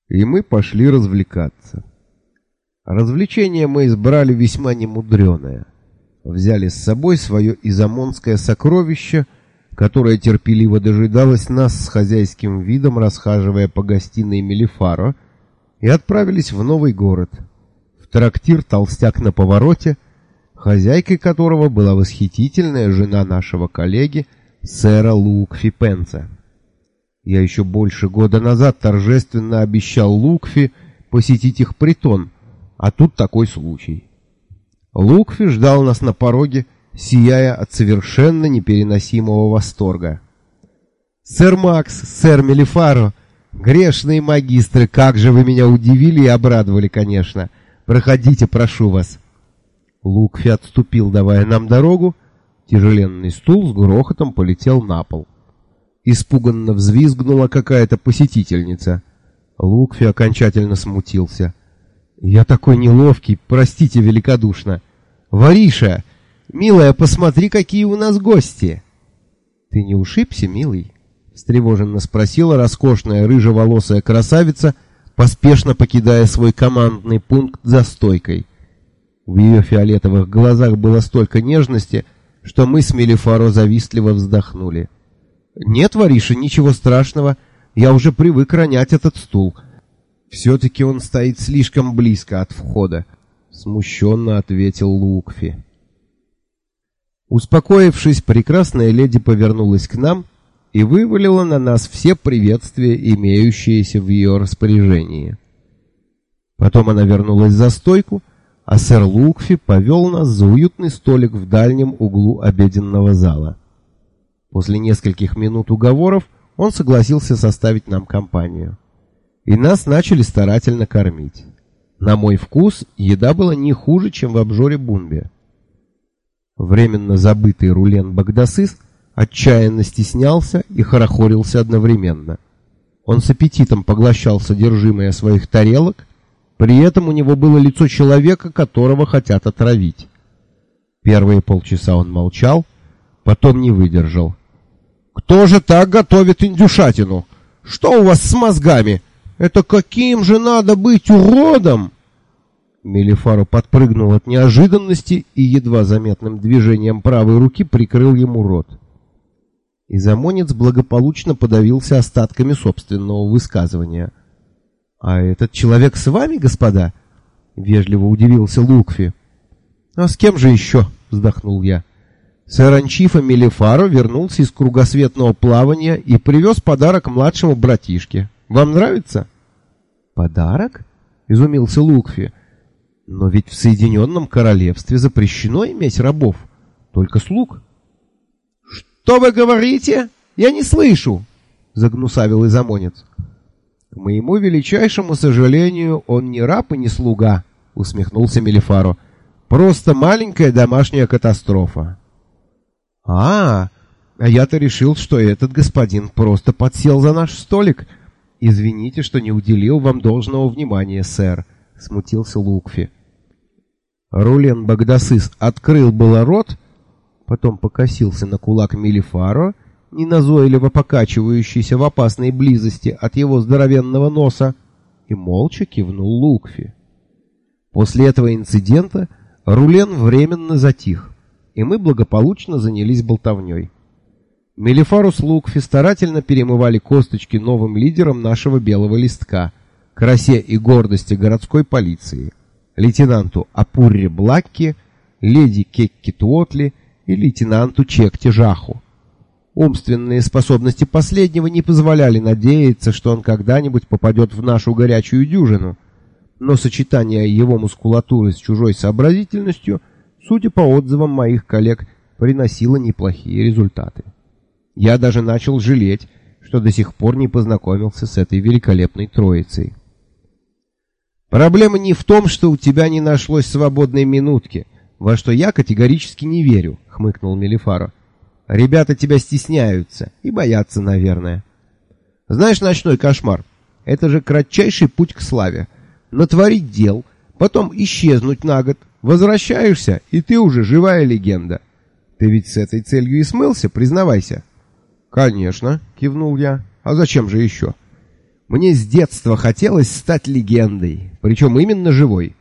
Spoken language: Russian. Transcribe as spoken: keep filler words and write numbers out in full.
и мы пошли развлекаться. Развлечение мы избрали весьма немудреное. Взяли с собой свое изамонское сокровище, которое терпеливо дожидалось нас с хозяйским видом, расхаживая по гостиной Мелифаро, и отправились в новый город, в трактир «Толстяк на повороте», хозяйкой которого была восхитительная жена нашего коллеги, сэра Лукфи Пенса. Я еще больше года назад торжественно обещал Лукфи посетить их притон, а тут такой случай. Лукфи ждал нас на пороге, сияя от совершенно непереносимого восторга. «Сэр Макс, сэр Мелифаро, грешные магистры, как же вы меня удивили и обрадовали, конечно. Проходите, прошу вас». Лукфи отступил, давая нам дорогу. Тяжеленный стул с грохотом полетел на пол. Испуганно взвизгнула какая-то посетительница. Лукфи окончательно смутился. «Я такой неловкий, простите великодушно. Вариша, милая, посмотри, какие у нас гости!» «Ты не ушибся, милый?» — встревоженно спросила роскошная рыжеволосая красавица, поспешно покидая свой командный пункт за стойкой. В ее фиолетовых глазах было столько нежности, что мы с Мелифаро завистливо вздохнули. «Нет, Вариша, ничего страшного, я уже привык ронять этот стул. Все-таки он стоит слишком близко от входа», — смущенно ответил Лукфи. Успокоившись, прекрасная леди повернулась к нам и вывалила на нас все приветствия, имеющиеся в ее распоряжении. Потом она вернулась за стойку, а сэр Лукфи повел нас за уютный столик в дальнем углу обеденного зала. После нескольких минут уговоров он согласился составить нам компанию. И нас начали старательно кормить. На мой вкус, еда была не хуже, чем в обжоре Бунбе. Временно забытый Рулен Багдасыс отчаянно стеснялся и хорохорился одновременно. Он с аппетитом поглощал содержимое своих тарелок, при этом у него было лицо человека, которого хотят отравить. Первые полчаса он молчал, потом не выдержал. «Кто же так готовит индюшатину? Что у вас с мозгами? Это каким же надо быть уродом!» Мелифаро подпрыгнул от неожиданности и едва заметным движением правой руки прикрыл ему рот. Изамонец благополучно подавился остатками собственного высказывания. «А этот человек с вами, господа?» — вежливо удивился Лукфи. «А с кем же еще?» — вздохнул я. «Сэр Анчифа Мелифаро вернулся из кругосветного плавания и привез подарок младшему братишке. Вам нравится?» «Подарок?» — изумился Лукфи. «Но ведь в Соединенном Королевстве запрещено иметь рабов, только слуг». «Что вы говорите? Я не слышу!» — загнусавил изамонец. «К моему величайшему сожалению, он не раб и не слуга», — усмехнулся Мелифаро. «Просто маленькая домашняя катастрофа». «А, а я-то решил, что этот господин просто подсел за наш столик. Извините, что не уделил вам должного внимания, сэр», — смутился Лукфи. Рулен Багдасыс открыл было рот, потом покосился на кулак Мелифаро, неназойливо покачивающийся в опасной близости от его здоровенного носа, и молча кивнул Лукфи. После этого инцидента Рулен временно затих, и мы благополучно занялись болтовней. Мелифаро с Лукфи старательно перемывали косточки новым лидерам нашего белого листка, красе и гордости городской полиции, лейтенанту Апурре Блакки, леди Кекки Туотли и лейтенанту Чекти Жаху. Умственные способности последнего не позволяли надеяться, что он когда-нибудь попадет в нашу горячую дюжину, но сочетание его мускулатуры с чужой сообразительностью, судя по отзывам моих коллег, приносило неплохие результаты. Я даже начал жалеть, что до сих пор не познакомился с этой великолепной троицей. «Проблема не в том, что у тебя не нашлось свободной минутки, во что я категорически не верю», — хмыкнул Мелифаро. «Ребята тебя стесняются и боятся, наверное. Знаешь, ночной кошмар — это же кратчайший путь к славе. Натворить дел, потом исчезнуть на год, возвращаешься, и ты уже живая легенда. Ты ведь с этой целью и смылся, признавайся». «Конечно», — кивнул я. «А зачем же еще?» Мне с детства хотелось стать легендой, причем именно живой.